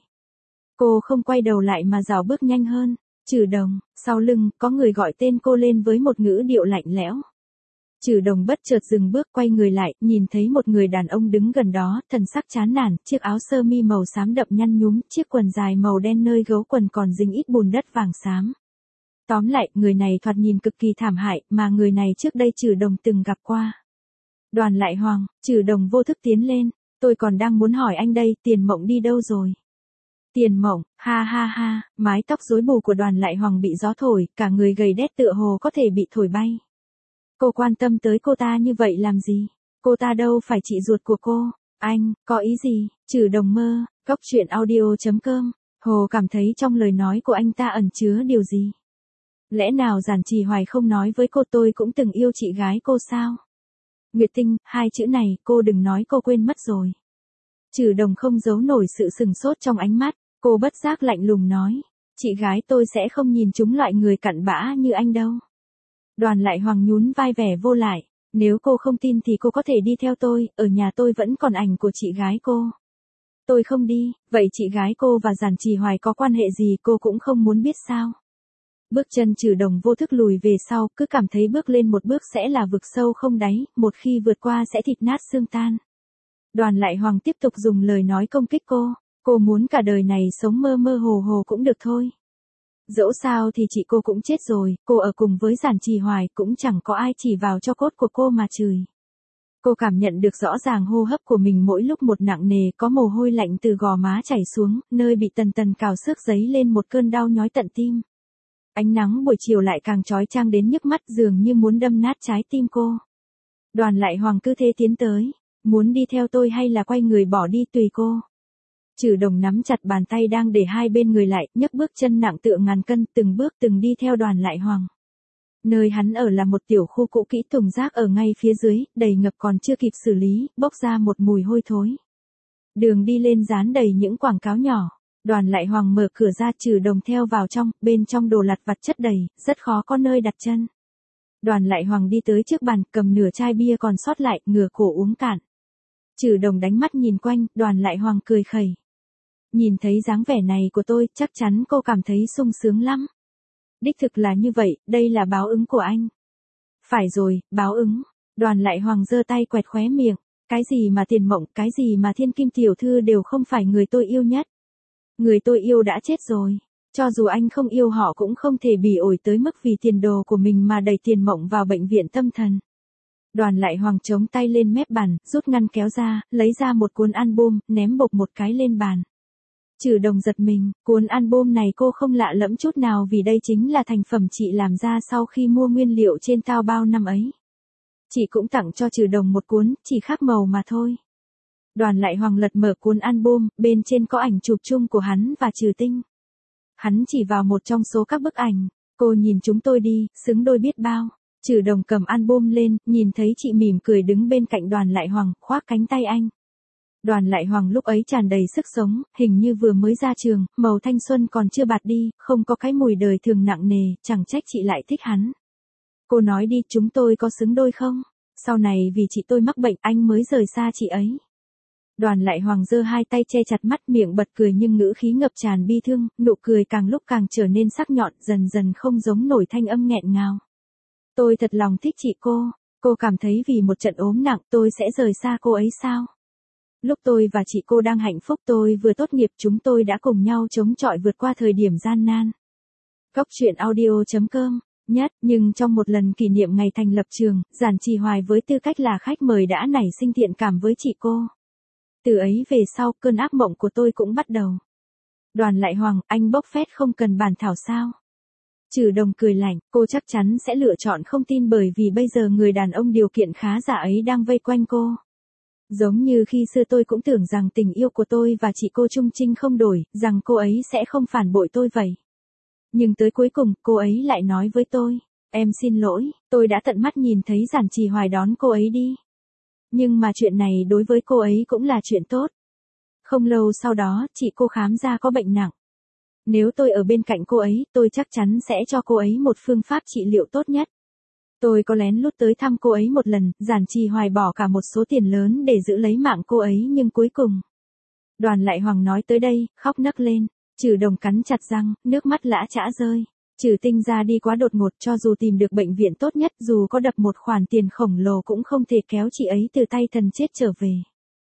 Cô không quay đầu lại mà dạo bước nhanh hơn. Trừ Đồng, sau lưng, có người gọi tên cô lên với một ngữ điệu lạnh lẽo. Trừ Đồng bất chợt dừng bước, quay người lại, nhìn thấy một người đàn ông đứng gần đó, thần sắc chán nản, chiếc áo sơ mi màu xám đậm nhăn nhúm, chiếc quần dài màu đen nơi gấu quần còn dính ít bùn đất vàng xám. Tóm lại, người này thoạt nhìn cực kỳ thảm hại, mà người này trước đây Trử Đồng từng gặp qua. Đoàn Lại Hoàng, Trử Đồng vô thức tiến lên, tôi còn đang muốn hỏi anh đây, Tiền Mộng đi đâu rồi? Tiền Mộng, ha ha ha, mái tóc rối bù của Đoàn Lại Hoàng bị gió thổi, cả người gầy đét tựa hồ có thể bị thổi bay. Cô quan tâm tới cô ta như vậy làm gì? Cô ta đâu phải chị ruột của cô. Anh, có ý gì? Trử Đồng mơ, Cóc truyện audio.com. Hồ cảm thấy trong lời nói của anh ta ẩn chứa điều gì? Lẽ nào Giản Trì Hoài không nói với cô tôi cũng từng yêu chị gái cô sao? Nguyệt Tinh, hai chữ này cô đừng nói cô quên mất rồi. Trử Đồng không giấu nổi sự sừng sốt trong ánh mắt, cô bất giác lạnh lùng nói. Chị gái tôi sẽ không nhìn chúng loại người cặn bã như anh đâu. Đoàn Lại Hoàng nhún vai vẻ vô lại. Nếu cô không tin thì cô có thể đi theo tôi, ở nhà tôi vẫn còn ảnh của chị gái cô. Tôi không đi, vậy chị gái cô và Giản Trì Hoài có quan hệ gì cô cũng không muốn biết sao? Bước chân Trử Đồng vô thức lùi về sau, cứ cảm thấy bước lên một bước sẽ là vực sâu không đáy, một khi vượt qua sẽ thịt nát xương tan. Đoàn Lại Hoàng tiếp tục dùng lời nói công kích cô muốn cả đời này sống mơ mơ hồ hồ cũng được thôi. Dẫu sao thì chị cô cũng chết rồi, cô ở cùng với Giản Trì Hoài cũng chẳng có ai chỉ vào cho cốt của cô mà chửi. Cô cảm nhận được rõ ràng hô hấp của mình mỗi lúc một nặng nề, có mồ hôi lạnh từ gò má chảy xuống, nơi bị tần tần cào xước dấy lên một cơn đau nhói tận tim. Ánh nắng buổi chiều lại càng chói chang đến nhức mắt, dường như muốn đâm nát trái tim cô. Đoàn Lại Hoàng cứ thế tiến tới, muốn đi theo tôi hay là quay người bỏ đi tùy cô. Trử Đồng nắm chặt bàn tay đang để hai bên người lại, nhấc bước chân nặng tựa ngàn cân, từng bước từng đi theo Đoàn Lại Hoàng. Nơi hắn ở là một tiểu khu cũ kỹ, thùng rác ở ngay phía dưới, đầy ngập còn chưa kịp xử lý, bốc ra một mùi hôi thối. Đường đi lên dán đầy những quảng cáo nhỏ. Đoàn Lại Hoàng mở cửa ra, Trử Đồng theo vào trong, bên trong đồ lặt vặt chất đầy, rất khó có nơi đặt chân. Đoàn Lại Hoàng đi tới trước bàn, cầm nửa chai bia còn sót lại, ngửa cổ uống cạn. Trử Đồng đánh mắt nhìn quanh, Đoàn Lại Hoàng cười khẩy. Nhìn thấy dáng vẻ này của tôi, chắc chắn cô cảm thấy sung sướng lắm. Đích thực là như vậy, đây là báo ứng của anh. Phải rồi, báo ứng. Đoàn Lại Hoàng giơ tay quẹt khóe miệng. Cái gì mà Tiền Mộng, cái gì mà Thiên Kim tiểu thư đều không phải người tôi yêu nhất. Người tôi yêu đã chết rồi. Cho dù anh không yêu họ cũng không thể bỉ ổi tới mức vì tiền đồ của mình mà đẩy Tiền Mộng vào bệnh viện tâm thần. Đoàn Lại Hoàng chống tay lên mép bàn, rút ngăn kéo ra, lấy ra một cuốn album, ném bộc một cái lên bàn. Trử Đồng giật mình, cuốn album này cô không lạ lẫm chút nào vì đây chính là thành phẩm chị làm ra sau khi mua nguyên liệu trên Taobao năm ấy. Chị cũng tặng cho Trử Đồng một cuốn, chỉ khác màu mà thôi. Đoàn Lại Hoàng lật mở cuốn album, bên trên có ảnh chụp chung của hắn và Trừ Tinh. Hắn chỉ vào một trong số các bức ảnh. Cô nhìn chúng tôi đi, xứng đôi biết bao. Trử Đồng cầm album lên, nhìn thấy chị mỉm cười đứng bên cạnh Đoàn Lại Hoàng, khoác cánh tay anh. Đoàn Lại Hoàng lúc ấy tràn đầy sức sống, hình như vừa mới ra trường, màu thanh xuân còn chưa bạt đi, không có cái mùi đời thường nặng nề, chẳng trách chị lại thích hắn. Cô nói đi, chúng tôi có xứng đôi không? Sau này vì chị tôi mắc bệnh anh mới rời xa chị ấy. Đoàn Lại Hoàng giơ hai tay che chặt mắt, miệng bật cười nhưng ngữ khí ngập tràn bi thương, nụ cười càng lúc càng trở nên sắc nhọn, dần dần không giống nổi thanh âm nghẹn ngào. Tôi thật lòng thích chị cô cảm thấy vì một trận ốm nặng tôi sẽ rời xa cô ấy sao? Lúc tôi và chị cô đang hạnh phúc, tôi vừa tốt nghiệp, chúng tôi đã cùng nhau chống chọi vượt qua thời điểm gian nan. Cóc truyện audio.com. Nhưng trong một lần kỷ niệm ngày thành lập trường, Giản Trì Hoài với tư cách là khách mời đã nảy sinh thiện cảm với chị cô. Từ ấy về sau, cơn ác mộng của tôi cũng bắt đầu. Đoàn Lại Hoàng, anh bốc phét không cần bàn thảo sao? Trử Đồng cười lạnh, cô chắc chắn sẽ lựa chọn không tin bởi vì bây giờ người đàn ông điều kiện khá giả ấy đang vây quanh cô. Giống như khi xưa tôi cũng tưởng rằng tình yêu của tôi và chị cô chung trinh không đổi, rằng cô ấy sẽ không phản bội tôi vậy. Nhưng tới cuối cùng, cô ấy lại nói với tôi, em xin lỗi, tôi đã tận mắt nhìn thấy Giản Trì Hoài đón cô ấy đi. Nhưng mà chuyện này đối với cô ấy cũng là chuyện tốt. Không lâu sau đó, chị cô khám ra có bệnh nặng. Nếu tôi ở bên cạnh cô ấy, tôi chắc chắn sẽ cho cô ấy một phương pháp trị liệu tốt nhất. Tôi có lén lút tới thăm cô ấy một lần, Giản Trì Hoài bỏ cả một số tiền lớn để giữ lấy mạng cô ấy nhưng cuối cùng. Đoàn Lại Hoàng nói tới đây, khóc nấc lên. Trử Đồng cắn chặt răng, nước mắt lã chã rơi. Trừ Tinh ra đi quá đột ngột, cho dù tìm được bệnh viện tốt nhất, dù có đập một khoản tiền khổng lồ cũng không thể kéo chị ấy từ tay thần chết trở về.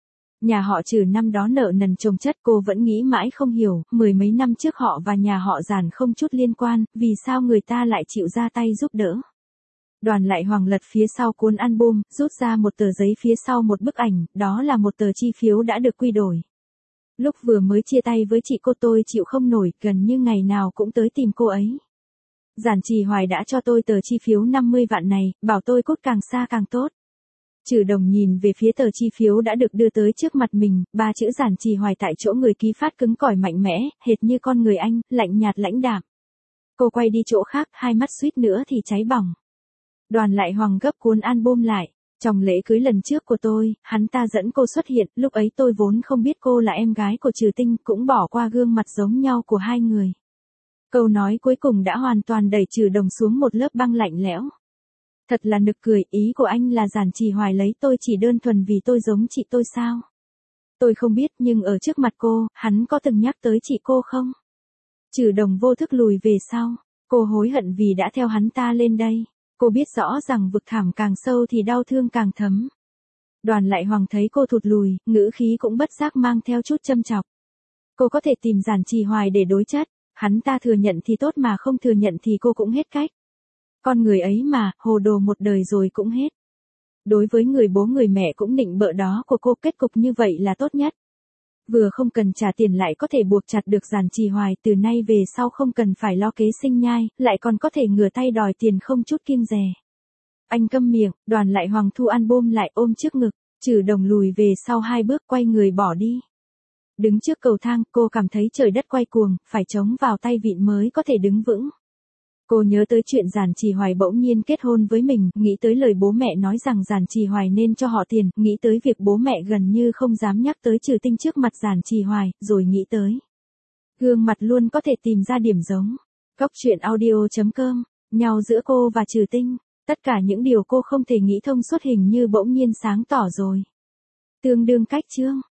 Nhà họ Trừ năm đó nợ nần chồng chất, cô vẫn nghĩ mãi không hiểu, mười mấy năm trước họ và nhà họ Giản không chút liên quan, vì sao người ta lại chịu ra tay giúp đỡ. Đoàn Lại Hoàng lật phía sau cuốn album, rút ra một tờ giấy phía sau một bức ảnh, đó là một tờ chi phiếu đã được quy đổi. Lúc vừa mới chia tay với chị cô tôi chịu không nổi, gần như ngày nào cũng tới tìm cô ấy. Giản Trì Hoài đã cho tôi tờ chi phiếu 50 vạn này, bảo tôi cút càng xa càng tốt. Trừ Đồng nhìn về phía tờ chi phiếu đã được đưa tới trước mặt mình, ba chữ Giản Trì Hoài tại chỗ người ký phát cứng cỏi mạnh mẽ, hệt như con người anh, lạnh nhạt lãnh đạm. Cô quay đi chỗ khác, hai mắt suýt nữa thì cháy bỏng. Đoàn Lại Hoàng gấp cuốn album lại. Trong lễ cưới lần trước của tôi, hắn ta dẫn cô xuất hiện, lúc ấy tôi vốn không biết cô là em gái của Trừ Tinh, cũng bỏ qua gương mặt giống nhau của hai người. Câu nói cuối cùng đã hoàn toàn đẩy Trừ Đồng xuống một lớp băng lạnh lẽo. Thật là nực cười, ý của anh là Giản Trì Hoài lấy tôi chỉ đơn thuần vì tôi giống chị tôi sao? Tôi không biết, nhưng ở trước mặt cô, hắn có từng nhắc tới chị cô không? Trừ Đồng vô thức lùi về sau. Cô hối hận vì đã theo hắn ta lên đây. Cô biết rõ rằng vực thẳm càng sâu thì đau thương càng thấm. Đoàn Lại Hoàng thấy cô thụt lùi, ngữ khí cũng bất giác mang theo chút châm chọc. Cô có thể tìm Giản Trì Hoài để đối chất, hắn ta thừa nhận thì tốt mà không thừa nhận thì cô cũng hết cách. Con người ấy mà, hồ đồ một đời rồi cũng hết. Đối với người bố người mẹ cũng nịnh bợ đó của cô, kết cục như vậy là tốt nhất. Vừa không cần trả tiền lại có thể buộc chặt được Giản Trì Hoài, từ nay về sau không cần phải lo kế sinh nhai, lại còn có thể ngửa tay đòi tiền không chút kiêng dè. Anh câm miệng, Đoàn Lại Hoàng thu album lại ôm trước ngực, Trừ Đồng lùi về sau hai bước quay người bỏ đi. Đứng trước cầu thang, cô cảm thấy trời đất quay cuồng, phải chống vào tay vịn mới có thể đứng vững. Cô nhớ tới chuyện Giản Trì Hoài bỗng nhiên kết hôn với mình, nghĩ tới lời bố mẹ nói rằng Giản Trì Hoài nên cho họ tiền, nghĩ tới việc bố mẹ gần như không dám nhắc tới Trừ Tinh trước mặt Giản Trì Hoài, rồi nghĩ tới gương mặt luôn có thể tìm ra điểm giống. Cóc truyện audio.com, nhau giữa cô và Trừ Tinh, tất cả những điều cô không thể nghĩ thông suốt hình như bỗng nhiên sáng tỏ rồi. Tương đương cách chương.